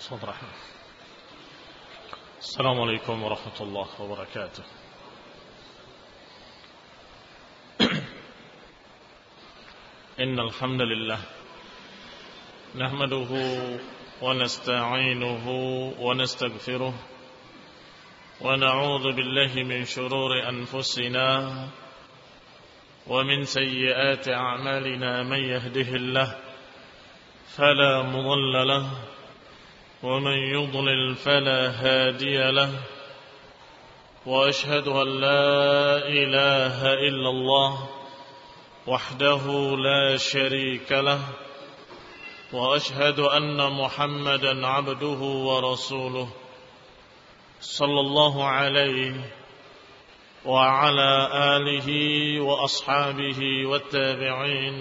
صدر رحمه. السلام عليكم ورحمة الله وبركاته. إن الحمد لله نحمده ونستعينه ونستغفره ونعوذ بالله من شرور أنفسنا ومن سيئات أعمالنا. من يهده الله فلا مضل له ومن يضلل فلا هادي له وأشهد أن لا إله إلا الله وحده لا شريك له وأشهد أن محمدا عبده ورسوله صلى الله عليه وعلى آله وأصحابه والتابعين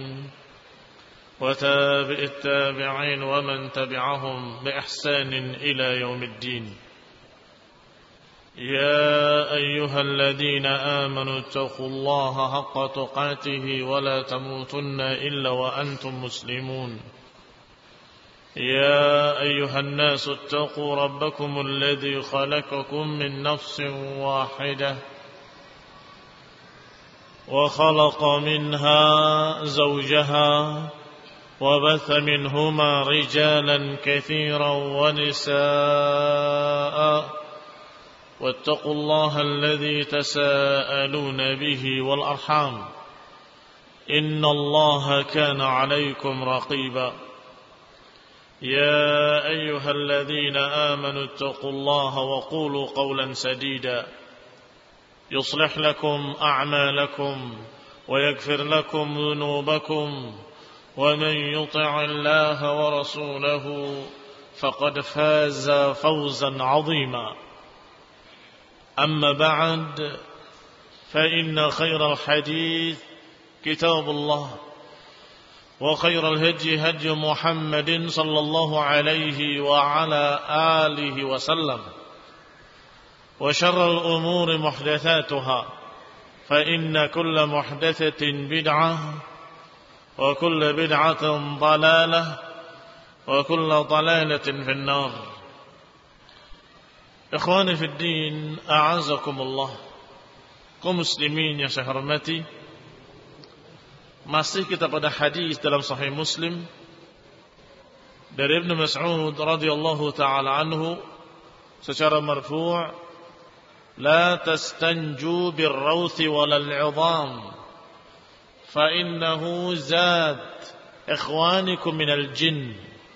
وتابع التابعين ومن تبعهم بإحسان إلى يوم الدين. يا أيها الذين آمنوا اتقوا الله حق تقاته ولا تموتن إلا وأنتم مسلمون. يا أيها الناس اتقوا ربكم الذي خلقكم من نفس واحدة وخلق منها زوجها وبث منهما رجالا كثيرا ونساء واتقوا الله الذي تساءلون به والأرحام إن الله كان عليكم رقيبا. يا أيها الذين آمنوا اتقوا الله وقولوا قولا سديدا يصلح لكم أعمالكم ويغفر لكم ذنوبكم ومن يطع الله ورسوله فقد فاز فوزا عظيما. أما بعد فإن خير الحديث كتاب الله وخير الهدي هدي محمد صلى الله عليه وعلى آله وسلم وشر الأمور محدثاتها فإن كل محدثة بدعة وكل بدعة ضلالة وكل ضلالة في النار. Ikhwani fi din, a'azakumullah. Kaum muslimin yang saya hormati, masih kita pada hadis dalam Sahih Muslim dari Ibnu Mas'ud radhiyallahu taala anhu secara marfu', la tastanju birrawthi walal 'idham fa innahu zad ikhwanikum minal jinn.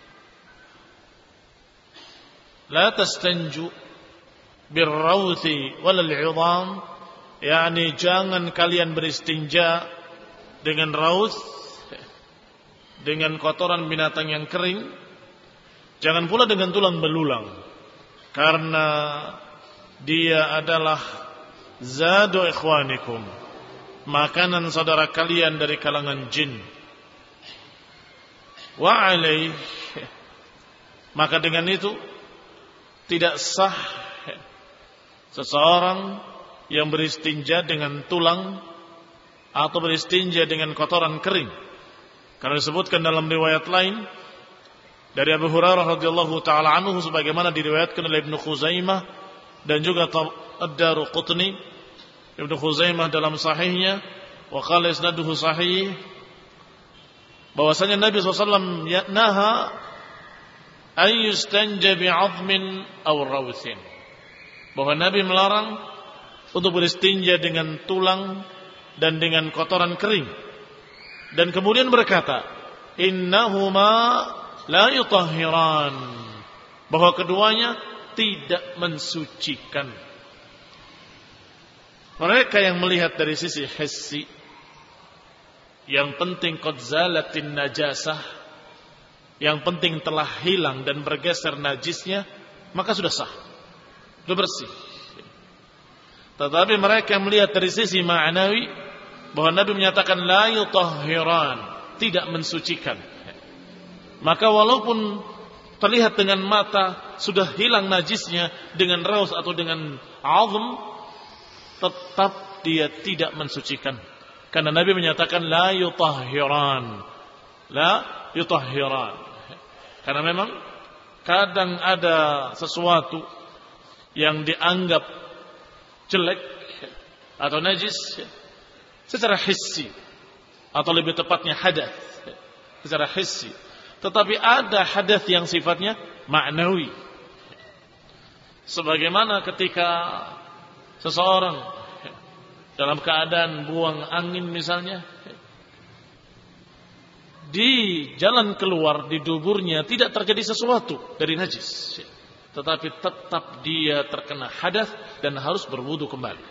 La tastanju birrawthi walal 'idham, yakni jangan kalian beristinja dengan raus, dengan kotoran binatang yang kering, jangan pula dengan tulang belulang, karena dia adalah zadu ikhwanikum, makanan saudara kalian dari kalangan jin. Wa alaih, maka dengan itu tidak sah seseorang yang beristinja dengan tulang atau beristinja dengan kotoran kering, karena disebutkan dalam riwayat lain dari Abu Hurairah radhiyallahu taala anhu sebagaimana diriwayatkan oleh Ibnu Khuzaimah dan juga Ad-Daruqutni. Ibnu Khuzaimah dalam sahihnya wa qala isnaduhu sahih, bahwasanya Nabi SAW naha an yustanja bi'adhmin aw rawthin, bahwa Nabi melarang untuk beristinja dengan tulang dan dengan kotoran kering, dan kemudian berkata innahuma la yutahhiran, bahwa keduanya tidak mensucikan. Mereka yang melihat dari sisi hissi, yang penting qad zalatin najasah, yang penting telah hilang dan bergeser najisnya, maka sudah sah, sudah bersih. Tetapi mereka yang melihat dari sisi ma'nawi, bahwa Nabi menyatakan la yutahhiran, tidak mensucikan, maka walaupun terlihat dengan mata sudah hilang najisnya dengan raus atau dengan azm, tetap dia tidak mensucikan, karena Nabi menyatakan la yutahhiran, la yutahhiran, karena memang kadang ada sesuatu yang dianggap jelek atau najis secara hissi, atau lebih tepatnya hadath secara hissi. Tetapi ada hadath yang sifatnya ma'nawi. Sebagaimana ketika seseorang dalam keadaan buang angin misalnya, di jalan keluar di duburnya tidak terjadi sesuatu dari najis, tetapi tetap dia terkena hadath dan harus berwudu kembali.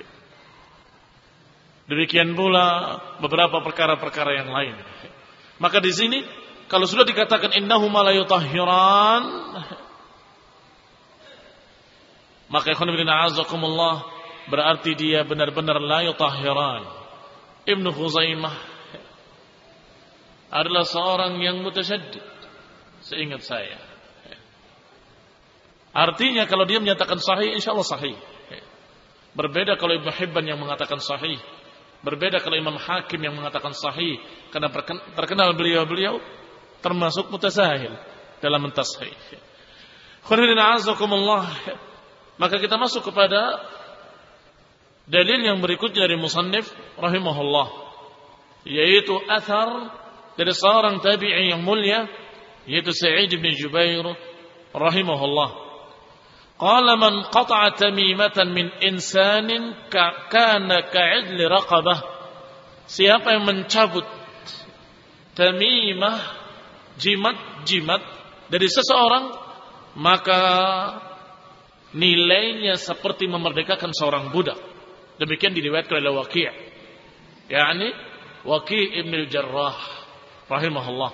Demikian pula beberapa perkara-perkara yang lain. Maka di sini kalau sudah dikatakan innahuma la yutahhiran, maka ikhwan fillah azakumullah, berarti dia benar-benar la yutahhiran. Ibnu Khuzaimah adalah seorang yang mutasyaddid, seingat saya. Artinya kalau dia menyatakan sahih, insyaallah sahih. Berbeda kalau Ibnu Hibban yang mengatakan sahih, berbeda kalau Imam Hakim yang mengatakan sahih, karena terkenal beliau-beliau termasuk mutasahil dalam mentashih. Khairuddin azakumullah. Maka kita masuk kepada dalil yang berikutnya dari musannif rahimahullah, yaitu athar dari seorang tabi'i yang mulia, yaitu Sa'id bin Jubair rahimahullah. Qala man qata'a tamimatan min insanin kana ka'idli raqabah. Siapa yang mencabut tamimah, jimat dari seseorang, maka nilainya seperti memerdekakan seorang budak. Demikian diriwayatkan oleh Waqi', yakni Waqi' ibn al-Jarrah rahimahullah.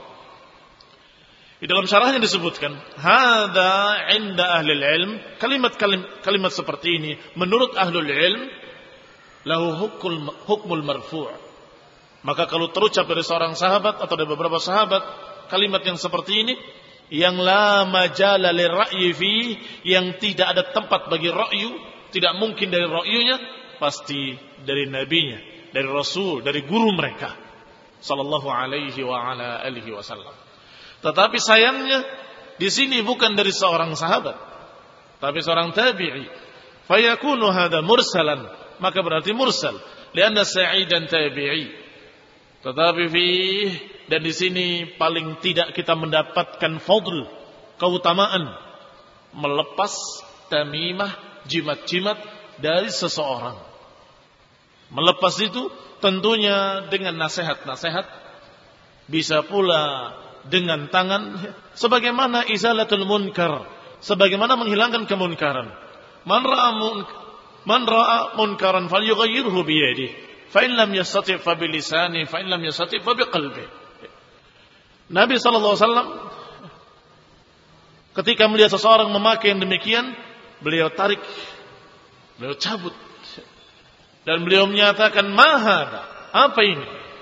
Di dalam syarahnya disebutkan, hadza 'inda ahli ilm, kalimat seperti ini menurut ahlul ilm lahu hukmul marfu'. Maka kalau terucap dari seorang sahabat atau dari beberapa sahabat kalimat yang seperti ini, yang la majala lirra'yi fi, yang tidak ada tempat bagi ra'yu, tidak mungkin dari ra'yunya, pasti dari nabinya, dari rasul, dari guru mereka sallallahu alaihi wa ala alihi wasallam. Tetapi sayangnya di sini bukan dari seorang sahabat, tapi seorang tabi'i. Fayakunu hadza mursalan, maka berarti mursal, lianna Sa'idan tabi'i. Tetapi dan di sini paling tidak kita mendapatkan fadl, keutamaan melepas tamimah, jimat-jimat dari seseorang. Melepas itu tentunya dengan nasihat-nasihat, bisa pula dengan tangan, sebagaimana izalatul munkar, sebagaimana menghilangkan kemunkaran. Man ra'a munkaran falyughayyirhu bi yadihi, fa in lam yastati' fa bi lisanihi, fa in lam yastati' fa bi qalbihi. Nabi sallallahu alaihi wasallam ketika melihat seseorang memakai yang demikian, beliau tarik, beliau cabut, dan beliau menyatakan, ma hada, apa ini?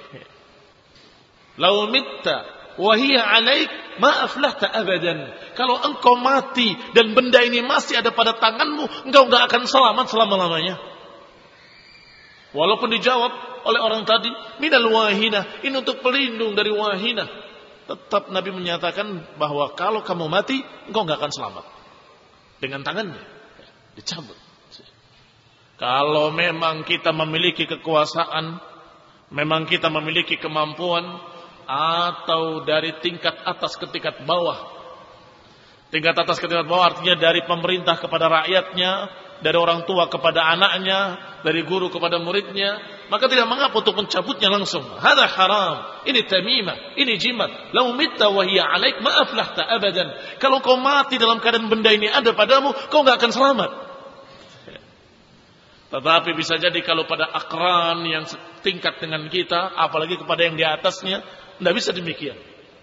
Lau mitta wa hiya 'alaik ma aflahta abadan. Kalau engkau mati dan benda ini masih ada pada tanganmu, engkau enggak akan selamat selama-lamanya. Walaupun dijawab oleh orang tadi, minal wahina, ini untuk pelindung dari wahina, tetap Nabi menyatakan bahwa kalau kamu mati, engkau enggak akan selamat. Dengan tangannya dicabut. Kalau memang kita memiliki kekuasaan, memang kita memiliki kemampuan, atau dari tingkat atas ke tingkat bawah. Tingkat atas ke tingkat bawah artinya dari pemerintah kepada rakyatnya, dari orang tua kepada anaknya, dari guru kepada muridnya, maka tidak mengapa untuk mencabutnya langsung. Hada haram, ini tamimah, ini jimat. Lau mitta wa hiya 'alaik ma aflahta abadan. Kalau kau mati dalam keadaan benda ini ada padamu, kau enggak akan selamat. Tetapi bisa jadi kalau pada akran yang setingkat dengan kita, apalagi kepada yang di atasnya, tidak bisa demikian.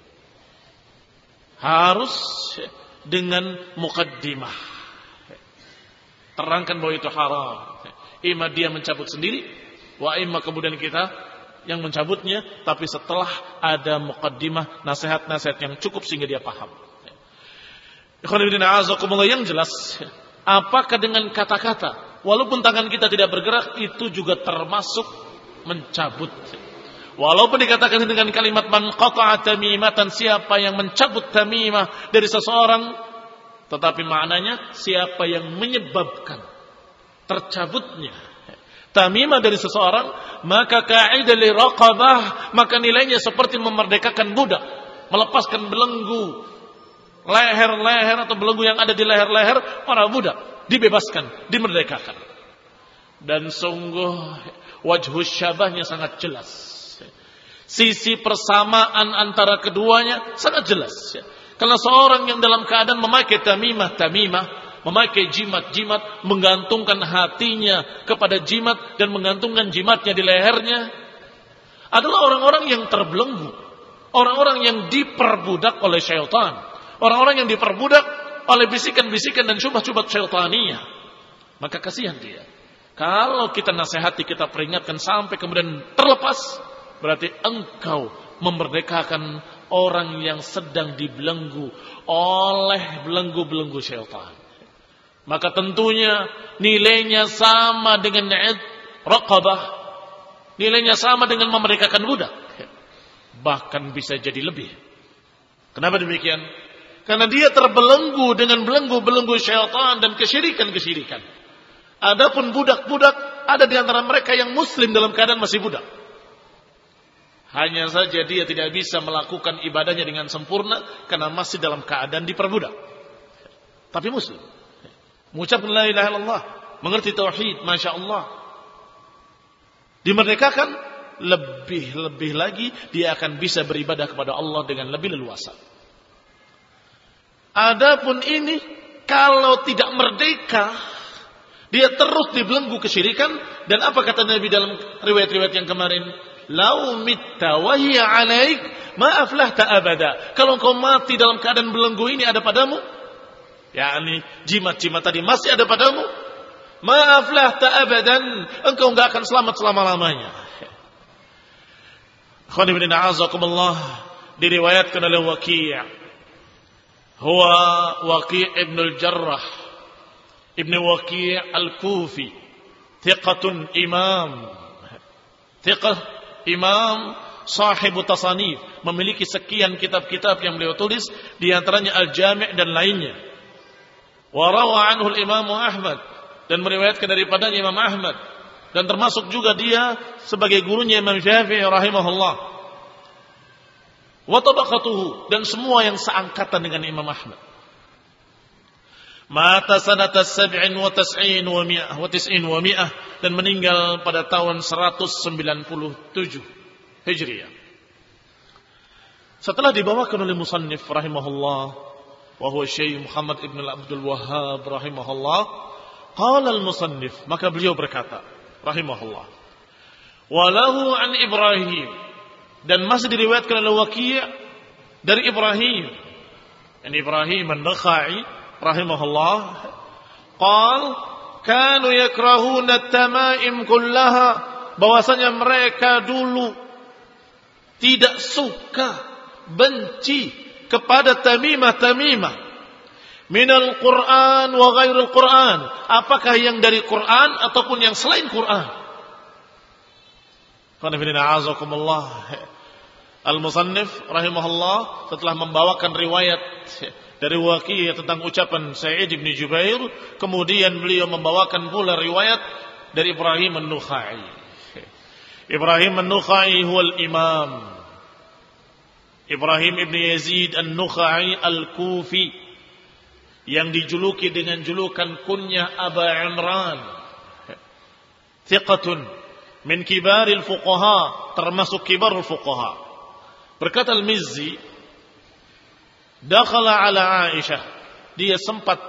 Harus dengan muqaddimah. Terangkan bahwa itu haram. Ima dia mencabut sendiri, wa ima kemudian kita yang mencabutnya, tapi setelah ada muqaddimah, nasihat-nasihat yang cukup sehingga dia paham. Ikhwan fillah azakumullah, yang jelas, apakah dengan kata-kata, walaupun tangan kita tidak bergerak, itu juga termasuk mencabut. Walaupun dikatakan dengan kalimat man qata'a tamimatan, siapa yang mencabut tamimah dari seseorang, tetapi maknanya siapa yang menyebabkan tercabutnya tamimah dari seseorang, maka kaidah li raqabah, maka nilainya seperti memerdekakan budak, melepaskan belenggu leher-leher atau belenggu yang ada di leher-leher para budak, dibebaskan, dimerdekakan. Dan sungguh wajhus syabahnya sangat jelas. Sisi persamaan antara keduanya sangat jelas. Karena seorang yang dalam keadaan memakai tamimah, memakai jimat-jimat, menggantungkan hatinya kepada jimat dan menggantungkan jimatnya di lehernya, adalah orang-orang yang terbelenggu, orang-orang yang diperbudak oleh syaitan, orang-orang yang diperbudak oleh bisikan-bisikan dan syubhat-syubhat syaitania. Maka kasihan dia. Kalau kita nasihati, kita peringatkan sampai kemudian terlepas, berarti engkau memerdekakan orang yang sedang dibelenggu oleh belenggu-belenggu syaitan. Maka tentunya nilainya sama dengan raqabah, nilainya sama dengan memerdekakan budak, bahkan bisa jadi lebih. Kenapa demikian? Karena dia terbelenggu dengan belenggu-belenggu syaitan dan kesyirikan-kesyirikan. Adapun budak-budak, ada di antara mereka yang muslim dalam keadaan masih budak. Hanya saja dia tidak bisa melakukan ibadahnya dengan sempurna karena masih dalam keadaan diperbudak. Tapi muslim, mengucapkan la ilaha illallah, mengerti tauhid, masya Allah, dimerdekakan, lebih lagi dia akan bisa beribadah kepada Allah dengan lebih leluasa. Adapun ini, kalau tidak merdeka, dia terus dibelenggu kesyirikan. Dan apa kata Nabi dalam riwayat-riwayat yang kemarin? Lau mitta wa hiya alaik ma aflahta abada. Kalau kau mati dalam keadaan belenggu ini ada padamu, yakni jimat-jimat tadi masih ada padamu, ma aflahta abadan, engkau enggak akan selamat selama-lamanya. Khani bin a'azakumullah, diriwayatkan oleh Waqi', huwa Waqi' ibn al-Jarrah Ibn Waqi' al-Kufi, thiqatun imam, sahibu tasanif, memiliki sekian kitab-kitab yang beliau tulis, di antaranya Al-Jami' dan lainnya. Wa rawa anhu al-Imam Ahmad, dan meriwayatkan daripadanya Imam Ahmad, dan termasuk juga dia sebagai gurunya Imam Syafi'i rahimahullah. Wa tabaqatuhu, dan semua yang seangkatan dengan Imam Ahmad. Mata sanata 97 wa 100 dan meninggal pada tahun 197 Hijriah. Setelah dibawakan oleh musannif rahimahullah, wa huwa Syekh Muhammad ibn Abdul Wahhab rahimahullah, qala al-musannif, maka beliau berkata rahimahullah, walahu an Ibrahim, dan masih diriwayatkan oleh Waqi' dari Ibrahim, yani Ibrahim an-Nakha'i rahimahullah, qal kanu yakrahuna at-tamaim kullaha, bahwasanya mereka dulu tidak suka, benci kepada tamimah-tamimah minal Qur'an wa ghairil Qur'an, apakah yang dari Qur'an ataupun yang selain Qur'an. Al-musannif rahimahullah setelah membawakan riwayat dari Waqi' tentang ucapan Sa'id bin Jubair, kemudian beliau membawakan pula riwayat dari Ibrahim an-Nakha'i. Ibrahim an-Nakha'i huwal imam Ibrahim ibn Yazid an-Nakha'i al-Kufi, yang dijuluki dengan julukan kunyah Aba Imran, thiqatun min kibaril fuqaha, termasuk kibarul fuqaha. Berkata Al-Mizzi, dakhala ala Aisyah, dia sempat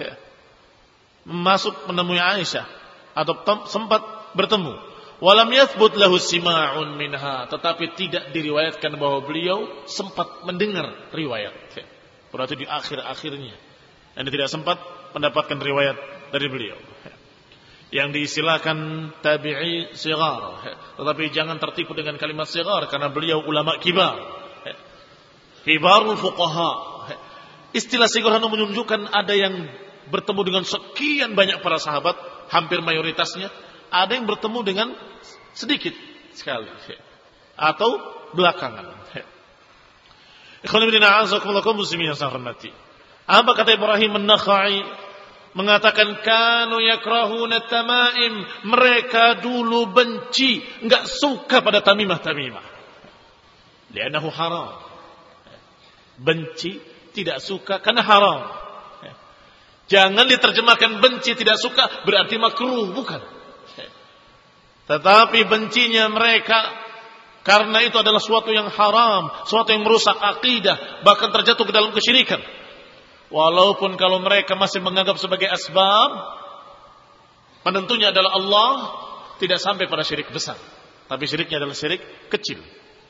masuk menemui Aisyah atau sempat bertemu. Walam yathbut lahu sima'un minha, tetapi tidak diriwayatkan bahwa beliau sempat mendengar riwayat. Berarti di akhir-akhirnya, dan tidak sempat mendapatkan riwayat dari beliau. Yang diistilahkan tabi'i sigar, tetapi jangan tertipu dengan kalimat sigar, karena beliau ulama kibar, kibarul fuqaha. Istilah sigar menunjukkan ada yang bertemu dengan sekian banyak para sahabat, hampir mayoritasnya. Ada yang bertemu dengan sedikit sekali. atau belakangan. Ikhwan fillah a'azakumullah kaum muslimin yang saya hormati. Apa kata Ibrahim an-Nakha'i? Mengatakan kanu yakrahuna tamaim, mereka dulu benci, enggak suka pada tamimah-tamimah. Li'annahu haram. Benci, tidak suka karena haram. Jangan diterjemahkan benci tidak suka berarti makruh, bukan. Tetapi bencinya mereka karena itu adalah suatu yang haram, suatu yang merusak akidah, bahkan terjatuh ke dalam kesyirikan. Walaupun kalau mereka masih menganggap sebagai asbab, penentunya adalah Allah, tidak sampai pada syirik besar. Tapi syiriknya adalah syirik kecil.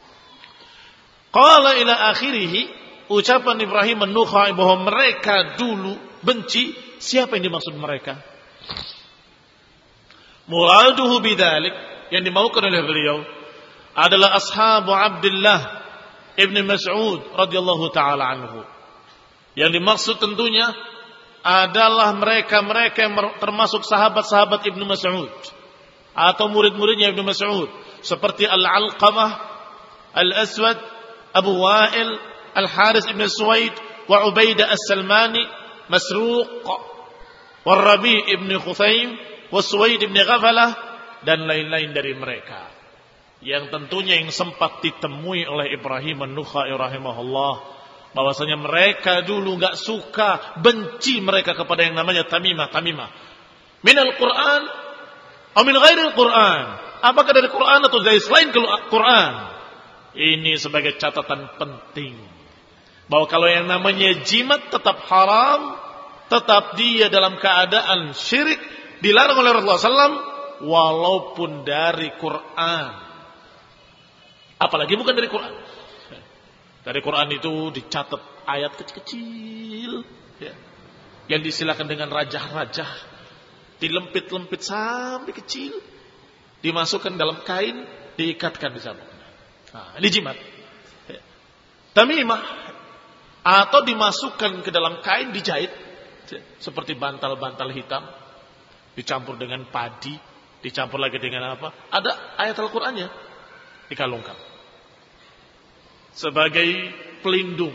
Qala ila akhirih, ucapan Ibrahim an-Nakha'i bahwa mereka dulu benci, siapa yang dimaksud mereka? Muraduhu bidzalik, yang dimaukan oleh beliau adalah ashabu Abdullah ibn Mas'ud radhiyallahu taala anhu. Yang dimaksud tentunya adalah mereka-mereka yang termasuk sahabat-sahabat Ibnu Mas'ud atau murid-muridnya Ibnu Mas'ud seperti Al-Alqamah, Al-Aswad, Abu Wa'il, Al-Haris ibn Suwaid, wa Ubaidah As-Salmani, Masruq, wa Rabi' ibn Khuthaim, wa Suwaid ibn Ghafalah, dan lain-lain dari mereka. Yang tentunya yang sempat ditemui oleh Ibrahim an-Nakha'i rahimahullah, bahwasanya mereka dulu enggak suka, benci mereka kepada yang namanya tamimah. Minal Quran atau min ghairil Quran. Apakah dari Quran atau dari selain Quran? Ini sebagai catatan penting. Bahwa kalau yang namanya jimat tetap haram, tetap dia dalam keadaan syirik, dilarang oleh Rasulullah SAW, walaupun dari Quran. Apalagi bukan dari Quran. Dari Quran itu dicatat ayat kecil-kecil, ya, yang disilakan dengan rajah-rajah, dilempit-lempit sampai kecil, dimasukkan dalam kain, diikatkan di sana. Nah, ini jimat. Ya. Tamimah atau dimasukkan ke dalam kain, dijahit, ya, seperti bantal-bantal hitam, dicampur dengan padi, dicampur lagi dengan apa? Ada ayat Al-Qur'annya, dikalungkan sebagai pelindung.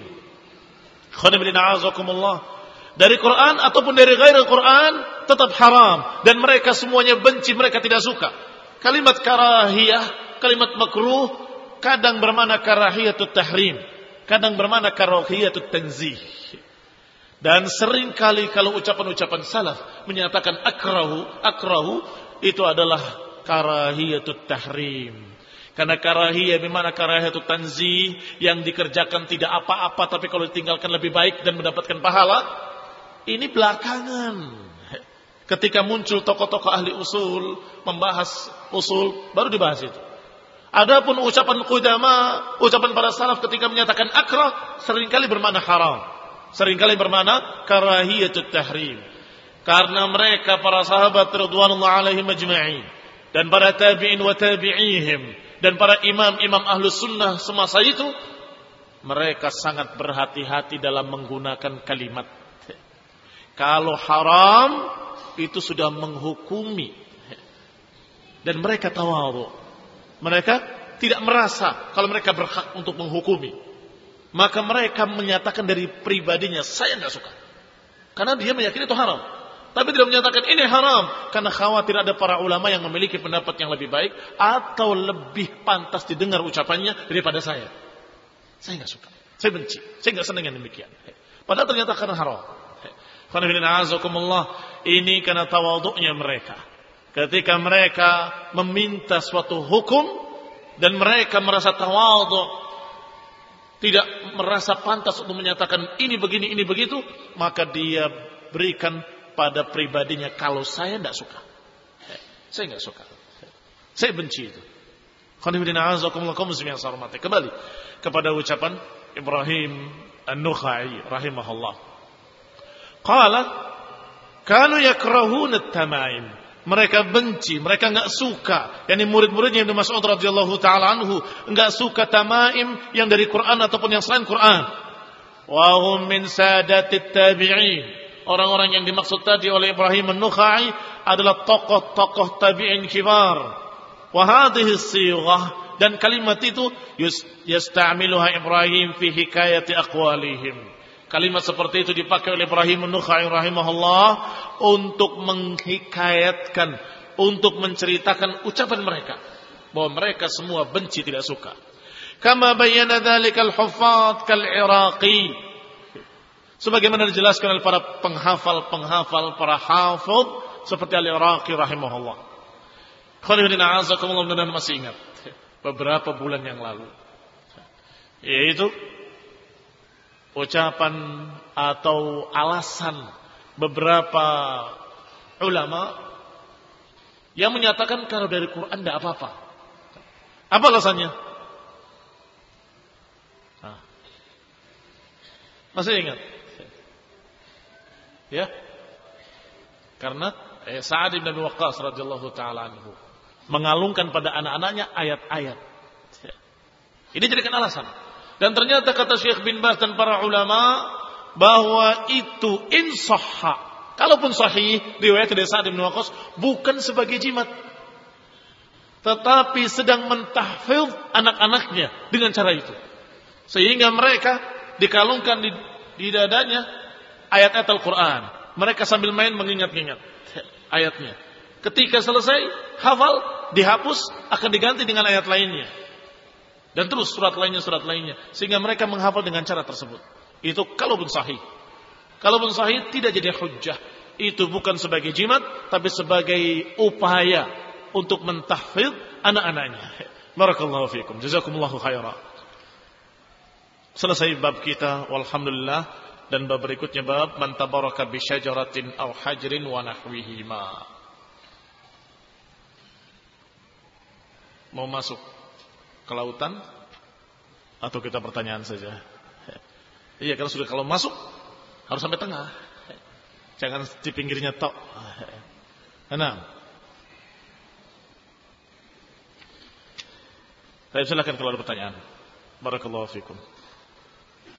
Dari Quran ataupun dari ghairil Quran tetap haram, dan mereka semuanya benci, mereka tidak suka. Kalimat karahiyah, kalimat makruh kadang bermakna karahiyatut tahrim, kadang bermakna karahiyatut tanzih. Dan sering kali kalau ucapan-ucapan salaf menyatakan akrahu itu adalah karahiyatut tahrim. Karena karahiyah bermakna karahiyatut tanzih, yang dikerjakan tidak apa-apa tapi kalau ditinggalkan lebih baik dan mendapatkan pahala. Ini belakangan, ketika muncul tokoh-tokoh ahli usul membahas usul, baru dibahas itu. Adapun ucapan qudama, ucapan para salaf ketika menyatakan akrah, seringkali bermakna haram, seringkali bermakna karahiyatut tahrim. Karena mereka para sahabat radhiyallahu alaihim ajma'in, dan para tabi'in wa tabi'ihim, dan para imam-imam ahlus sunnah semasa itu, mereka sangat berhati-hati dalam menggunakan kalimat. Kalau haram, itu sudah menghukumi. Dan mereka tawadhu. Mereka tidak merasa kalau mereka berhak untuk menghukumi. Maka mereka menyatakan dari pribadinya, saya tidak suka. Karena dia meyakini itu haram. Tapi tidak menyatakan ini haram, karena khawatir ada para ulama yang memiliki pendapat yang lebih baik atau lebih pantas didengar ucapannya daripada saya. Saya nggak suka, saya benci, saya nggak senang yang demikian. Padahal ternyata karena haram. Ini karena tawadhu'nya mereka. Ketika mereka meminta suatu hukum dan mereka merasa tawadhu', tidak merasa pantas untuk menyatakan ini begini, ini begitu, maka dia berikan pada pribadinya, kalau saya tidak suka, saya nggak suka, saya benci itu. Kembali kepada ucapan Ibrahim an-Nakha'i rahimahullah. Qala kanu yakrahuna at-tamaim, mereka benci, mereka enggak suka, yakni murid-muridnya Ibnu Mas'ud radhiyallahu taala anhu enggak suka tamaim yang dari Quran ataupun yang selain Quran. Wa hum min sadatit tabi'in, orang-orang yang dimaksud tadi oleh Ibrahim an-Nakha'i adalah tokoh-tokoh tabi'in kibar. Wa hadhihi as-sighah, Dan kalimat itu yasta'miluha Ibrahim fi hikayati aqwalihim. Kalimat seperti itu dipakai oleh Ibrahim an-Nakha'i rahimahullah untuk menghikayatkan, untuk menceritakan ucapan mereka, bahwa mereka semua benci, tidak suka. Kama bayyana dzalikal huffaz kal Iraqi, sebagaimana dijelaskan oleh para penghafal, para hafidh seperti Al-Iraqi rahimahullah. Khairuddin a'azakumullah, dan masih ingat beberapa bulan yang lalu, yaitu ucapan atau alasan beberapa ulama yang menyatakan kalau dari Quran tidak apa-apa. Apa alasannya? Masih ingat? Ya, karena Sa'ad bin Abi Waqqas radhiyallahu taala anhu mengalungkan pada anak-anaknya ayat-ayat. Ini jadikan alasan. Dan ternyata kata Syekh bin Baz dan para ulama bahwa itu insahha, kalaupun sahih riwayat dari Sa'ad bin Waqqas, bukan sebagai jimat, tetapi sedang mentahfidz anak-anaknya dengan cara itu, sehingga mereka dikalungkan di dadanya ayat-ayat Al-Quran. Mereka sambil main mengingat-ingat ayatnya. Ketika selesai hafal, dihapus, akan diganti dengan ayat lainnya. Dan terus surat lainnya. Sehingga mereka menghafal dengan cara tersebut. Itu kalaupun sahih. Kalaupun sahih tidak jadi hujjah. Itu bukan sebagai jimat, tapi sebagai upaya untuk mentahfidz anak-anaknya. Barakallahu fiikum. Jazakumullahu khairan. Selesai bab kita, walhamdulillah. Dan bab berikutnya bab man tabaraka bi syajaratin aw hajrin wa nahwihima. Mau masuk ke lautan atau kita pertanyaan saja? Iya, kalau masuk harus sampai tengah. Jangan di pinggirnya tok. Nah. Saya silakan kalau ada pertanyaan. Barakallahu fikum.